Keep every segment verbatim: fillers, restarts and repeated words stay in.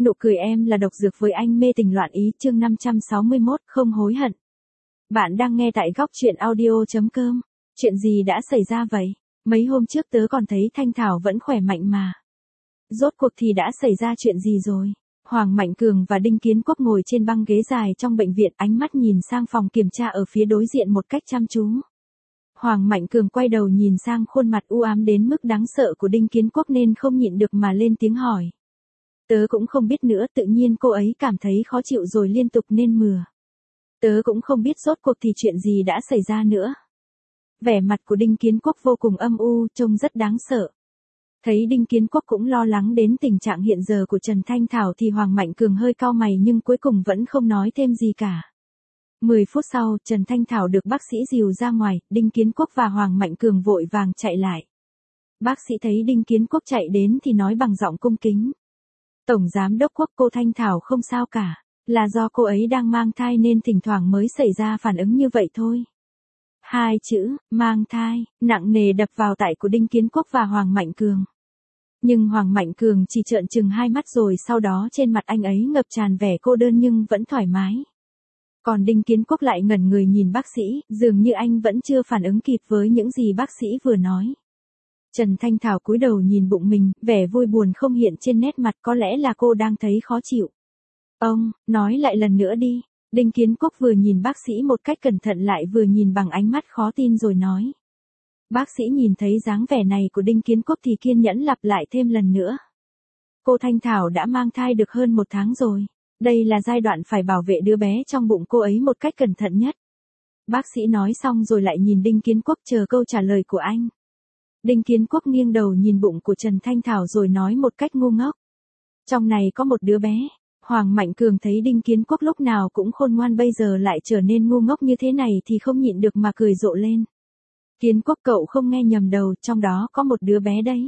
Nụ cười em là độc dược với anh mê tình loạn ý, chương năm trăm sáu mươi mốt, không hối hận. Bạn đang nghe tại góc truyện audio.com. Chuyện gì đã xảy ra vậy? Mấy hôm trước tớ còn thấy Thanh Thảo vẫn khỏe mạnh mà. Rốt cuộc thì đã xảy ra chuyện gì rồi? Hoàng Mạnh Cường và Đinh Kiến Quốc ngồi trên băng ghế dài trong bệnh viện, ánh mắt nhìn sang phòng kiểm tra ở phía đối diện một cách chăm chú. Hoàng Mạnh Cường quay đầu nhìn sang khuôn mặt u ám đến mức đáng sợ của Đinh Kiến Quốc nên không nhịn được mà lên tiếng hỏi. Tớ cũng không biết nữa, tự nhiên cô ấy cảm thấy khó chịu rồi liên tục nên mừa. Tớ cũng không biết rốt cuộc thì chuyện gì đã xảy ra nữa. Vẻ mặt của Đinh Kiến Quốc vô cùng âm u, trông rất đáng sợ. Thấy Đinh Kiến Quốc cũng lo lắng đến tình trạng hiện giờ của Trần Thanh Thảo thì Hoàng Mạnh Cường hơi cau mày nhưng cuối cùng vẫn không nói thêm gì cả. Mười phút sau, Trần Thanh Thảo được bác sĩ dìu ra ngoài, Đinh Kiến Quốc và Hoàng Mạnh Cường vội vàng chạy lại. Bác sĩ thấy Đinh Kiến Quốc chạy đến thì nói bằng giọng cung kính. Tổng Giám đốc Quốc, cô Thanh Thảo không sao cả, là do cô ấy đang mang thai nên thỉnh thoảng mới xảy ra phản ứng như vậy thôi. Hai chữ, mang thai, nặng nề đập vào tai của Đinh Kiến Quốc và Hoàng Mạnh Cường. Nhưng Hoàng Mạnh Cường chỉ trợn trừng hai mắt rồi sau đó trên mặt anh ấy ngập tràn vẻ cô đơn nhưng vẫn thoải mái. Còn Đinh Kiến Quốc lại ngẩn người nhìn bác sĩ, dường như anh vẫn chưa phản ứng kịp với những gì bác sĩ vừa nói. Trần Thanh Thảo cúi đầu nhìn bụng mình, vẻ vui buồn không hiện trên nét mặt, có lẽ là cô đang thấy khó chịu. Ông, nói lại lần nữa đi. Đinh Kiến Quốc vừa nhìn bác sĩ một cách cẩn thận lại vừa nhìn bằng ánh mắt khó tin rồi nói. Bác sĩ nhìn thấy dáng vẻ này của Đinh Kiến Quốc thì kiên nhẫn lặp lại thêm lần nữa. Cô Thanh Thảo đã mang thai được hơn một tháng rồi. Đây là giai đoạn phải bảo vệ đứa bé trong bụng cô ấy một cách cẩn thận nhất. Bác sĩ nói xong rồi lại nhìn Đinh Kiến Quốc chờ câu trả lời của anh. Đinh Kiến Quốc nghiêng đầu nhìn bụng của Trần Thanh Thảo rồi nói một cách ngu ngốc. Trong này có một đứa bé. Hoàng Mạnh Cường thấy Đinh Kiến Quốc lúc nào cũng khôn ngoan bây giờ lại trở nên ngu ngốc như thế này thì không nhịn được mà cười rộ lên. Kiến Quốc cậu không nghe nhầm đầu, trong đó có một đứa bé đấy.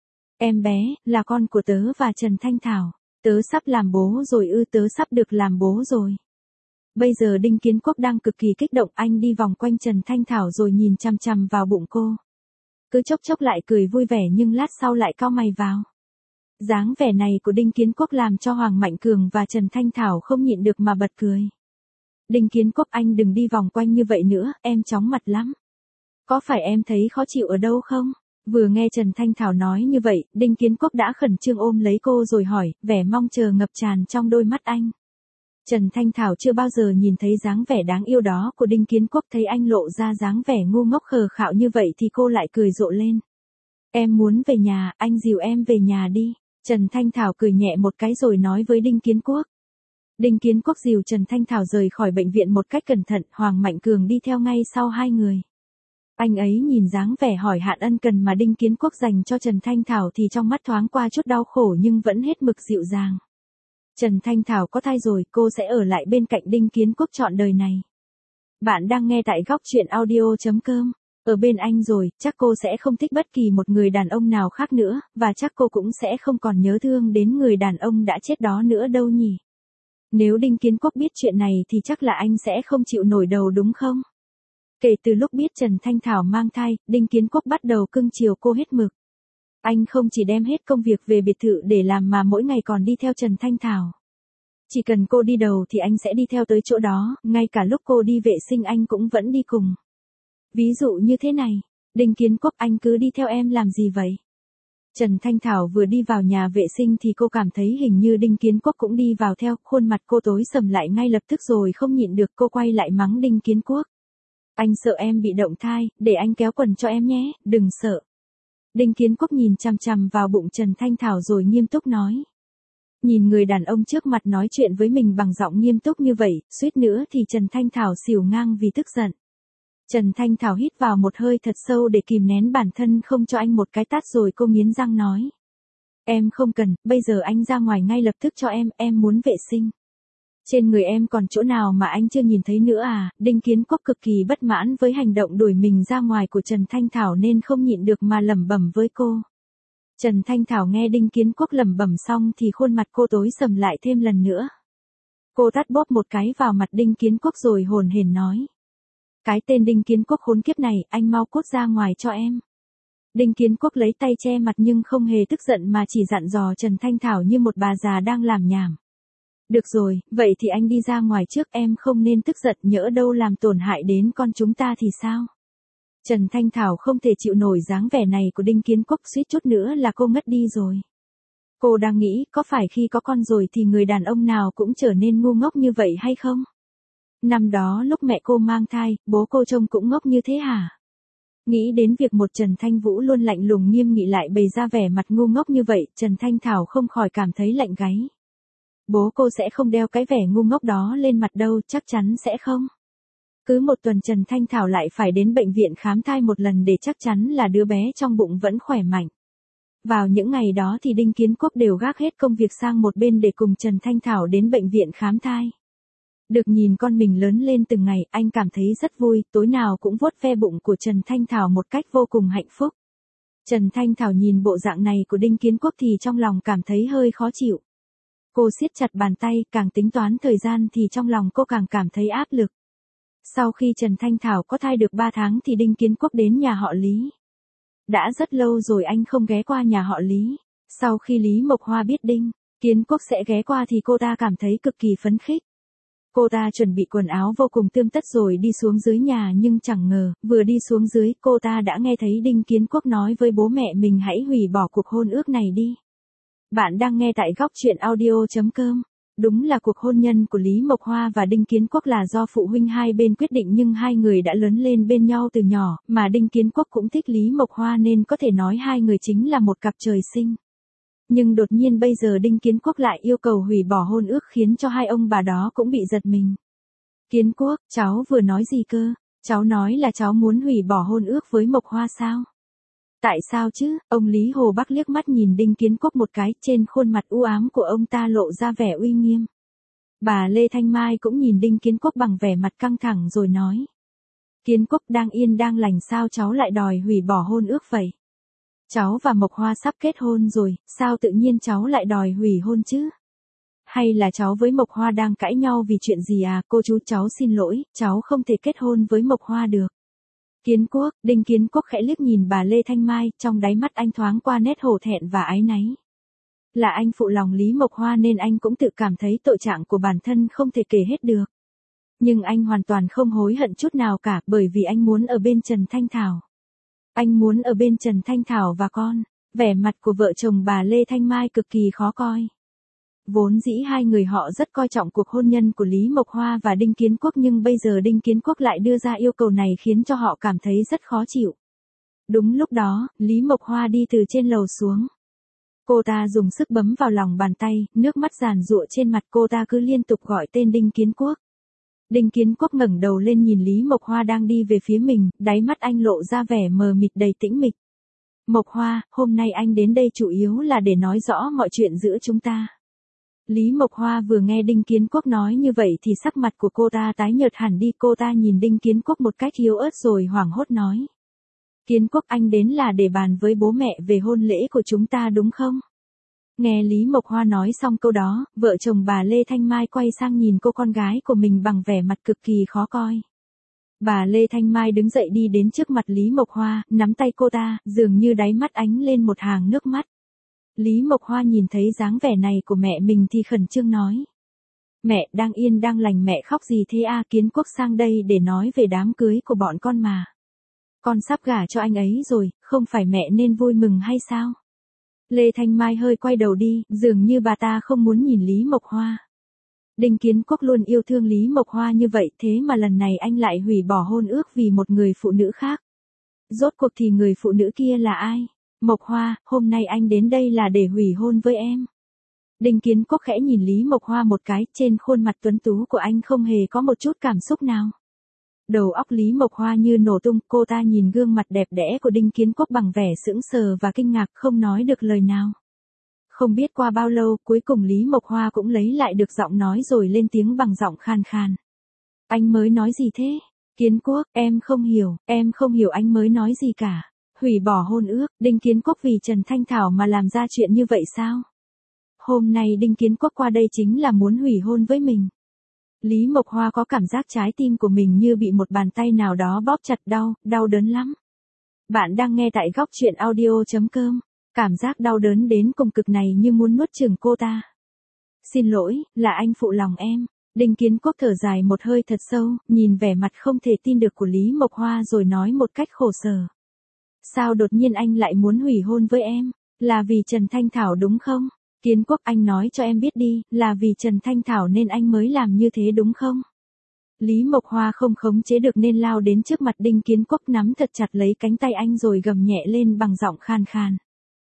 Em bé, là con của tớ và Trần Thanh Thảo. Tớ sắp làm bố rồi ư, tớ sắp được làm bố rồi. Bây giờ Đinh Kiến Quốc đang cực kỳ kích động, anh đi vòng quanh Trần Thanh Thảo rồi nhìn chằm chằm vào bụng cô. Cứ chốc chốc lại cười vui vẻ nhưng lát sau lại cau mày vào. Dáng vẻ này của Đinh Kiến Quốc làm cho Hoàng Mạnh Cường và Trần Thanh Thảo không nhịn được mà bật cười. Đinh Kiến Quốc, anh đừng đi vòng quanh như vậy nữa, em chóng mặt lắm. Có phải em thấy khó chịu ở đâu không? Vừa nghe Trần Thanh Thảo nói như vậy, Đinh Kiến Quốc đã khẩn trương ôm lấy cô rồi hỏi, vẻ mong chờ ngập tràn trong đôi mắt anh. Trần Thanh Thảo chưa bao giờ nhìn thấy dáng vẻ đáng yêu đó của Đinh Kiến Quốc, thấy anh lộ ra dáng vẻ ngu ngốc khờ khạo như vậy thì cô lại cười rộ lên. Em muốn về nhà, anh dìu em về nhà đi. Trần Thanh Thảo cười nhẹ một cái rồi nói với Đinh Kiến Quốc. Đinh Kiến Quốc dìu Trần Thanh Thảo rời khỏi bệnh viện một cách cẩn thận, Hoàng Mạnh Cường đi theo ngay sau hai người. Anh ấy nhìn dáng vẻ hỏi hạn ân cần mà Đinh Kiến Quốc dành cho Trần Thanh Thảo thì trong mắt thoáng qua chút đau khổ nhưng vẫn hết mực dịu dàng. Trần Thanh Thảo có thai rồi, cô sẽ ở lại bên cạnh Đinh Kiến Quốc trọn đời này. Bạn đang nghe tại góc truyện audio.com. Ở bên anh rồi, chắc cô sẽ không thích bất kỳ một người đàn ông nào khác nữa, và chắc cô cũng sẽ không còn nhớ thương đến người đàn ông đã chết đó nữa đâu nhỉ. Nếu Đinh Kiến Quốc biết chuyện này thì chắc là anh sẽ không chịu nổi đầu đúng không? Kể từ lúc biết Trần Thanh Thảo mang thai, Đinh Kiến Quốc bắt đầu cưng chiều cô hết mực. Anh không chỉ đem hết công việc về biệt thự để làm mà mỗi ngày còn đi theo Trần Thanh Thảo. Chỉ cần cô đi đầu thì anh sẽ đi theo tới chỗ đó, ngay cả lúc cô đi vệ sinh anh cũng vẫn đi cùng. Ví dụ như thế này, Đinh Kiến Quốc, anh cứ đi theo em làm gì vậy? Trần Thanh Thảo vừa đi vào nhà vệ sinh thì cô cảm thấy hình như Đinh Kiến Quốc cũng đi vào theo, khuôn mặt cô tối sầm lại ngay lập tức rồi không nhịn được cô quay lại mắng Đinh Kiến Quốc. Anh sợ em bị động thai, để anh kéo quần cho em nhé, đừng sợ. Đinh Kiến Quốc nhìn chằm chằm vào bụng Trần Thanh Thảo rồi nghiêm túc nói. Nhìn người đàn ông trước mặt nói chuyện với mình bằng giọng nghiêm túc như vậy, suýt nữa thì Trần Thanh Thảo xỉu ngang vì tức giận. Trần Thanh Thảo hít vào một hơi thật sâu để kìm nén bản thân không cho anh một cái tát rồi cô nghiến răng nói. Em không cần, bây giờ anh ra ngoài ngay lập tức cho em, em muốn vệ sinh. Trên người em còn chỗ nào mà anh chưa nhìn thấy nữa à? Đinh Kiến Quốc cực kỳ bất mãn với hành động đuổi mình ra ngoài của Trần Thanh Thảo nên không nhịn được mà lẩm bẩm với cô. Trần Thanh Thảo nghe Đinh Kiến Quốc lẩm bẩm xong thì khuôn mặt cô tối sầm lại thêm lần nữa. Cô tát bóp một cái vào mặt Đinh Kiến Quốc rồi hồn hển nói. Cái tên Đinh Kiến Quốc khốn kiếp này, anh mau cút ra ngoài cho em. Đinh Kiến Quốc lấy tay che mặt nhưng không hề tức giận mà chỉ dặn dò Trần Thanh Thảo như một bà già đang làm nhảm. Được rồi, vậy thì anh đi ra ngoài trước, em không nên tức giận, nhỡ đâu làm tổn hại đến con chúng ta thì sao? Trần Thanh Thảo không thể chịu nổi dáng vẻ này của Đinh Kiến Quốc, suýt chút nữa là cô ngất đi rồi. Cô đang nghĩ có phải khi có con rồi thì người đàn ông nào cũng trở nên ngu ngốc như vậy hay không? Năm đó lúc mẹ cô mang thai, bố cô trông cũng ngốc như thế hả? Nghĩ đến việc một Trần Thanh Vũ luôn lạnh lùng nghiêm nghị lại bày ra vẻ mặt ngu ngốc như vậy, Trần Thanh Thảo không khỏi cảm thấy lạnh gáy. Bố cô sẽ không đeo cái vẻ ngu ngốc đó lên mặt đâu, chắc chắn sẽ không. Cứ một tuần Trần Thanh Thảo lại phải đến bệnh viện khám thai một lần để chắc chắn là đứa bé trong bụng vẫn khỏe mạnh. Vào những ngày đó thì Đinh Kiến Quốc đều gác hết công việc sang một bên để cùng Trần Thanh Thảo đến bệnh viện khám thai. Được nhìn con mình lớn lên từng ngày, anh cảm thấy rất vui, tối nào cũng vuốt ve bụng của Trần Thanh Thảo một cách vô cùng hạnh phúc. Trần Thanh Thảo nhìn bộ dạng này của Đinh Kiến Quốc thì trong lòng cảm thấy hơi khó chịu. Cô siết chặt bàn tay, càng tính toán thời gian thì trong lòng cô càng cảm thấy áp lực. Sau khi Trần Thanh Thảo có thai được ba tháng thì Đinh Kiến Quốc đến nhà họ Lý. Đã rất lâu rồi anh không ghé qua nhà họ Lý. Sau khi Lý Mộc Hoa biết Đinh Kiến Quốc sẽ ghé qua thì cô ta cảm thấy cực kỳ phấn khích. Cô ta chuẩn bị quần áo vô cùng tươm tất rồi đi xuống dưới nhà, nhưng chẳng ngờ, vừa đi xuống dưới cô ta đã nghe thấy Đinh Kiến Quốc nói với bố mẹ mình hãy hủy bỏ cuộc hôn ước này đi. Bạn đang nghe tại góc truyện audio chấm com. Đúng là cuộc hôn nhân của Lý Mộc Hoa và Đinh Kiến Quốc là do phụ huynh hai bên quyết định, nhưng hai người đã lớn lên bên nhau từ nhỏ, mà Đinh Kiến Quốc cũng thích Lý Mộc Hoa nên có thể nói hai người chính là một cặp trời sinh. Nhưng đột nhiên bây giờ Đinh Kiến Quốc lại yêu cầu hủy bỏ hôn ước khiến cho hai ông bà đó cũng bị giật mình. Kiến Quốc, cháu vừa nói gì cơ? Cháu nói là cháu muốn hủy bỏ hôn ước với Mộc Hoa sao? Tại sao chứ? Ông Lý Hồ Bắc liếc mắt nhìn Đinh Kiến Quốc một cái, trên khuôn mặt u ám của ông ta lộ ra vẻ uy nghiêm. Bà Lê Thanh Mai cũng nhìn Đinh Kiến Quốc bằng vẻ mặt căng thẳng rồi nói. Kiến Quốc, đang yên đang lành sao cháu lại đòi hủy bỏ hôn ước vậy? Cháu và Mộc Hoa sắp kết hôn rồi, sao tự nhiên cháu lại đòi hủy hôn chứ? Hay là cháu với Mộc Hoa đang cãi nhau vì chuyện gì à? Cô chú, cháu xin lỗi, cháu không thể kết hôn với Mộc Hoa được. Kiến Quốc, Đinh Kiến Quốc khẽ liếc nhìn bà Lê Thanh Mai, trong đáy mắt anh thoáng qua nét hổ thẹn và áy náy. Là anh phụ lòng Lý Mộc Hoa nên anh cũng tự cảm thấy tội trạng của bản thân không thể kể hết được. Nhưng anh hoàn toàn không hối hận chút nào cả, bởi vì anh muốn ở bên Trần Thanh Thảo. Anh muốn ở bên Trần Thanh Thảo và con. Vẻ mặt của vợ chồng bà Lê Thanh Mai cực kỳ khó coi. Vốn dĩ hai người họ rất coi trọng cuộc hôn nhân của Lý Mộc Hoa và Đinh Kiến Quốc, nhưng bây giờ Đinh Kiến Quốc lại đưa ra yêu cầu này khiến cho họ cảm thấy rất khó chịu. Đúng lúc đó, Lý Mộc Hoa đi từ trên lầu xuống. Cô ta dùng sức bấm vào lòng bàn tay, nước mắt giàn giụa trên mặt, cô ta cứ liên tục gọi tên Đinh Kiến Quốc. Đinh Kiến Quốc ngẩng đầu lên nhìn Lý Mộc Hoa đang đi về phía mình, đáy mắt anh lộ ra vẻ mờ mịt đầy tĩnh mịch. Mộc Hoa, hôm nay anh đến đây chủ yếu là để nói rõ mọi chuyện giữa chúng ta. Lý Mộc Hoa vừa nghe Đinh Kiến Quốc nói như vậy thì sắc mặt của cô ta tái nhợt hẳn đi, cô ta nhìn Đinh Kiến Quốc một cách yếu ớt rồi hoảng hốt nói. Kiến Quốc, anh đến là để bàn với bố mẹ về hôn lễ của chúng ta đúng không? Nghe Lý Mộc Hoa nói xong câu đó, vợ chồng bà Lê Thanh Mai quay sang nhìn cô con gái của mình bằng vẻ mặt cực kỳ khó coi. Bà Lê Thanh Mai đứng dậy đi đến trước mặt Lý Mộc Hoa, nắm tay cô ta, dường như đáy mắt ánh lên một hàng nước mắt. Lý Mộc Hoa nhìn thấy dáng vẻ này của mẹ mình thì khẩn trương nói. Mẹ, đang yên đang lành mẹ khóc gì thế à? Kiến Quốc sang đây để nói về đám cưới của bọn con mà. Con sắp gả cho anh ấy rồi, không phải mẹ nên vui mừng hay sao? Lê Thanh Mai hơi quay đầu đi, dường như bà ta không muốn nhìn Lý Mộc Hoa. Đinh Kiến Quốc luôn yêu thương Lý Mộc Hoa như vậy, thế mà lần này anh lại hủy bỏ hôn ước vì một người phụ nữ khác. Rốt cuộc thì người phụ nữ kia là ai? Mộc Hoa, hôm nay anh đến đây là để hủy hôn với em. Đinh Kiến Quốc khẽ nhìn Lý Mộc Hoa một cái, trên khuôn mặt tuấn tú của anh không hề có một chút cảm xúc nào. Đầu óc Lý Mộc Hoa như nổ tung, cô ta nhìn gương mặt đẹp đẽ của Đinh Kiến Quốc bằng vẻ sững sờ và kinh ngạc, không nói được lời nào. Không biết qua bao lâu, cuối cùng Lý Mộc Hoa cũng lấy lại được giọng nói rồi lên tiếng bằng giọng khan khan. Anh mới nói gì thế? Kiến Quốc, em không hiểu, em không hiểu anh mới nói gì cả. Hủy bỏ hôn ước, Đinh Kiến Quốc vì Trần Thanh Thảo mà làm ra chuyện như vậy sao? Hôm nay Đinh Kiến Quốc qua đây chính là muốn hủy hôn với mình. Lý Mộc Hoa có cảm giác trái tim của mình như bị một bàn tay nào đó bóp chặt, đau, đau đớn lắm. Bạn đang nghe tại góc chuyện audio chấm com. Cảm giác đau đớn đến cùng cực này như muốn nuốt chửng cô ta. Xin lỗi, là anh phụ lòng em. Đinh Kiến Quốc thở dài một hơi thật sâu, nhìn vẻ mặt không thể tin được của Lý Mộc Hoa rồi nói một cách khổ sở. Sao đột nhiên anh lại muốn hủy hôn với em? Là vì Trần Thanh Thảo đúng không? Kiến Quốc, anh nói cho em biết đi, là vì Trần Thanh Thảo nên anh mới làm như thế đúng không? Lý Mộc Hoa không khống chế được nên lao đến trước mặt Đinh Kiến Quốc, nắm thật chặt lấy cánh tay anh rồi gầm nhẹ lên bằng giọng khan khan.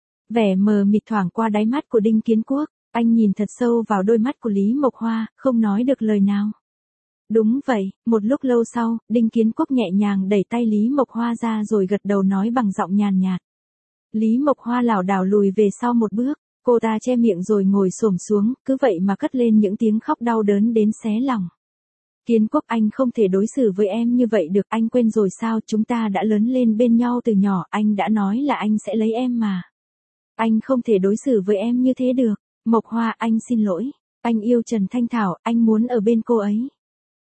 Vẻ mờ mịt thoảng qua đáy mắt của Đinh Kiến Quốc, anh nhìn thật sâu vào đôi mắt của Lý Mộc Hoa, không nói được lời nào. Đúng vậy, một lúc lâu sau, Đinh Kiến Quốc nhẹ nhàng đẩy tay Lý Mộc Hoa ra rồi gật đầu nói bằng giọng nhàn nhạt. Lý Mộc Hoa lảo đảo lùi về sau một bước, cô ta che miệng rồi ngồi xổm xuống, cứ vậy mà cất lên những tiếng khóc đau đớn đến xé lòng. Kiến Quốc, anh không thể đối xử với em như vậy được, anh quên rồi sao, chúng ta đã lớn lên bên nhau từ nhỏ, anh đã nói là anh sẽ lấy em mà. Anh không thể đối xử với em như thế được. Mộc Hoa, anh xin lỗi, anh yêu Trần Thanh Thảo, anh muốn ở bên cô ấy.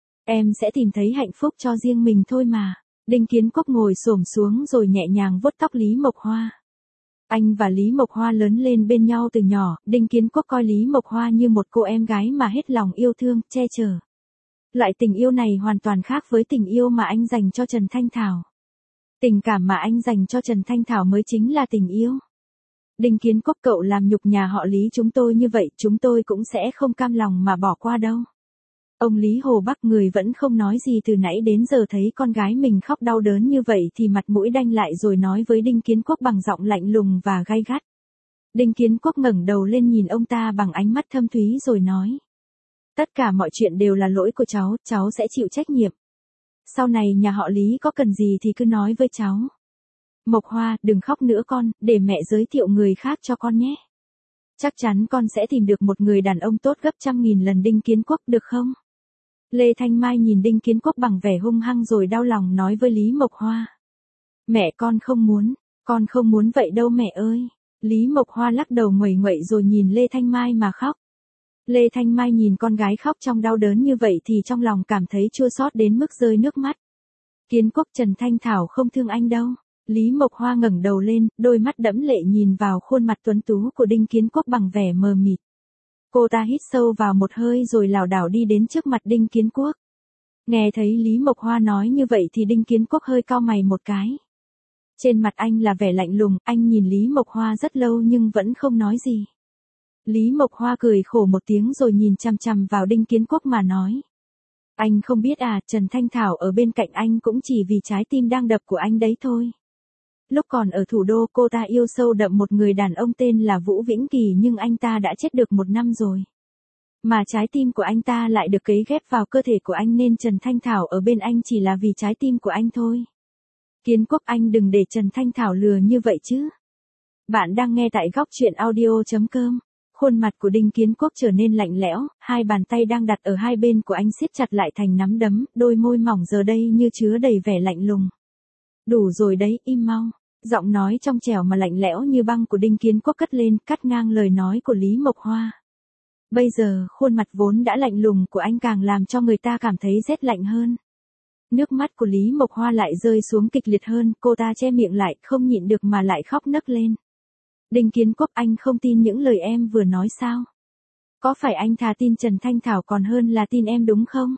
Em sẽ tìm thấy hạnh phúc cho riêng mình thôi mà. Đinh Kiến Quốc ngồi xổm xuống rồi nhẹ nhàng vuốt tóc Lý Mộc Hoa. Anh và Lý Mộc Hoa lớn lên bên nhau từ nhỏ, Đinh Kiến Quốc coi Lý Mộc Hoa như một cô em gái mà hết lòng yêu thương, che chở. Loại tình yêu này hoàn toàn khác với tình yêu mà anh dành cho Trần Thanh Thảo. Tình cảm mà anh dành cho Trần Thanh Thảo mới chính là tình yêu. Đinh Kiến Quốc, cậu làm nhục nhà họ Lý chúng tôi như vậy, chúng tôi cũng sẽ không cam lòng mà bỏ qua đâu. Ông Lý Hồ Bắc, người vẫn không nói gì từ nãy đến giờ, thấy con gái mình khóc đau đớn như vậy thì mặt mũi đanh lại rồi nói với Đinh Kiến Quốc bằng giọng lạnh lùng và gay gắt. Đinh Kiến Quốc ngẩng đầu lên nhìn ông ta bằng ánh mắt thâm thúy rồi nói. Tất cả mọi chuyện đều là lỗi của cháu, cháu sẽ chịu trách nhiệm. Sau này nhà họ Lý có cần gì thì cứ nói với cháu. Mộc Hoa, đừng khóc nữa con, để mẹ giới thiệu người khác cho con nhé. Chắc chắn con sẽ tìm được một người đàn ông tốt gấp trăm nghìn lần Đinh Kiến Quốc, được không? Lê Thanh Mai nhìn Đinh Kiến Quốc bằng vẻ hung hăng rồi đau lòng nói với Lý Mộc Hoa. Mẹ con không muốn, con không muốn vậy đâu mẹ ơi. Lý Mộc Hoa lắc đầu nguẩy nguậy rồi nhìn Lê Thanh Mai mà khóc. Lê Thanh Mai nhìn con gái khóc trong đau đớn như vậy thì trong lòng cảm thấy chua xót đến mức rơi nước mắt. Kiến Quốc, Trần Thanh Thảo không thương anh đâu. Lý Mộc Hoa ngẩng đầu lên, đôi mắt đẫm lệ nhìn vào khuôn mặt tuấn tú của Đinh Kiến Quốc bằng vẻ mờ mịt. Cô ta hít sâu vào một hơi rồi lảo đảo đi đến trước mặt Đinh Kiến Quốc. Nghe thấy Lý Mộc Hoa nói như vậy thì Đinh Kiến Quốc hơi cau mày một cái. Trên mặt anh là vẻ lạnh lùng, anh nhìn Lý Mộc Hoa rất lâu nhưng vẫn không nói gì. Lý Mộc Hoa cười khổ một tiếng rồi nhìn chằm chằm vào Đinh Kiến Quốc mà nói. Anh không biết à, Trần Thanh Thảo ở bên cạnh anh cũng chỉ vì trái tim đang đập của anh đấy thôi. Lúc còn ở thủ đô cô ta yêu sâu đậm một người đàn ông tên là Vũ Vĩnh Kỳ nhưng anh ta đã chết được một năm rồi. Mà trái tim của anh ta lại được cấy ghép vào cơ thể của anh nên Trần Thanh Thảo ở bên anh chỉ là vì trái tim của anh thôi. Kiến Quốc, anh đừng để Trần Thanh Thảo lừa như vậy chứ. Bạn đang nghe tại góc chuyện audio chấm com. Khuôn mặt của Đinh Kiến Quốc trở nên lạnh lẽo, hai bàn tay đang đặt ở hai bên của anh siết chặt lại thành nắm đấm, đôi môi mỏng giờ đây như chứa đầy vẻ lạnh lùng. Đủ rồi đấy, im mau. Giọng nói trong trẻo mà lạnh lẽo như băng của Đinh Kiến Quốc cất lên, cắt ngang lời nói của Lý Mộc Hoa. Bây giờ, khuôn mặt vốn đã lạnh lùng của anh càng làm cho người ta cảm thấy rét lạnh hơn. Nước mắt của Lý Mộc Hoa lại rơi xuống kịch liệt hơn, cô ta che miệng lại, không nhịn được mà lại khóc nấc lên. Đinh Kiến Quốc, anh không tin những lời em vừa nói sao? Có phải anh thà tin Trần Thanh Thảo còn hơn là tin em đúng không?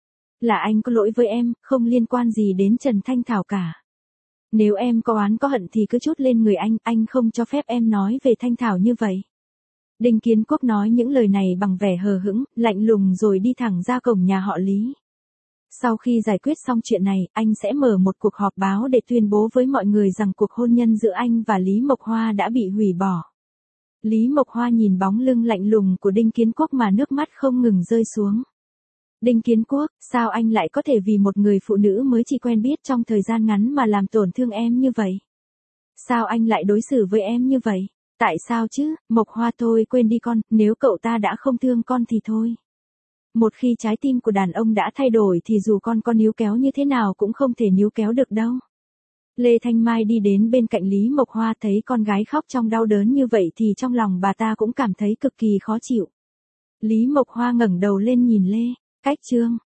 Là anh có lỗi với em, không liên quan gì đến Trần Thanh Thảo cả. Nếu em có oán có hận thì cứ trút lên người anh, anh không cho phép em nói về Thanh Thảo như vậy. Đinh Kiến Quốc nói những lời này bằng vẻ hờ hững, lạnh lùng rồi đi thẳng ra cổng nhà họ Lý. Sau khi giải quyết xong chuyện này, anh sẽ mở một cuộc họp báo để tuyên bố với mọi người rằng cuộc hôn nhân giữa anh và Lý Mộc Hoa đã bị hủy bỏ. Lý Mộc Hoa nhìn bóng lưng lạnh lùng của Đinh Kiến Quốc mà nước mắt không ngừng rơi xuống. Đinh Kiến Quốc, sao anh lại có thể vì một người phụ nữ mới chỉ quen biết trong thời gian ngắn mà làm tổn thương em như vậy? Sao anh lại đối xử với em như vậy? Tại sao chứ? Mộc Hoa, thôi quên đi con, nếu cậu ta đã không thương con thì thôi. Một khi trái tim của đàn ông đã thay đổi thì dù con có níu kéo như thế nào cũng không thể níu kéo được đâu. Lê Thanh Mai đi đến bên cạnh Lý Mộc Hoa thấy con gái khóc trong đau đớn như vậy thì trong lòng bà ta cũng cảm thấy cực kỳ khó chịu. Lý Mộc Hoa ngẩng đầu lên nhìn Lê. Cách chương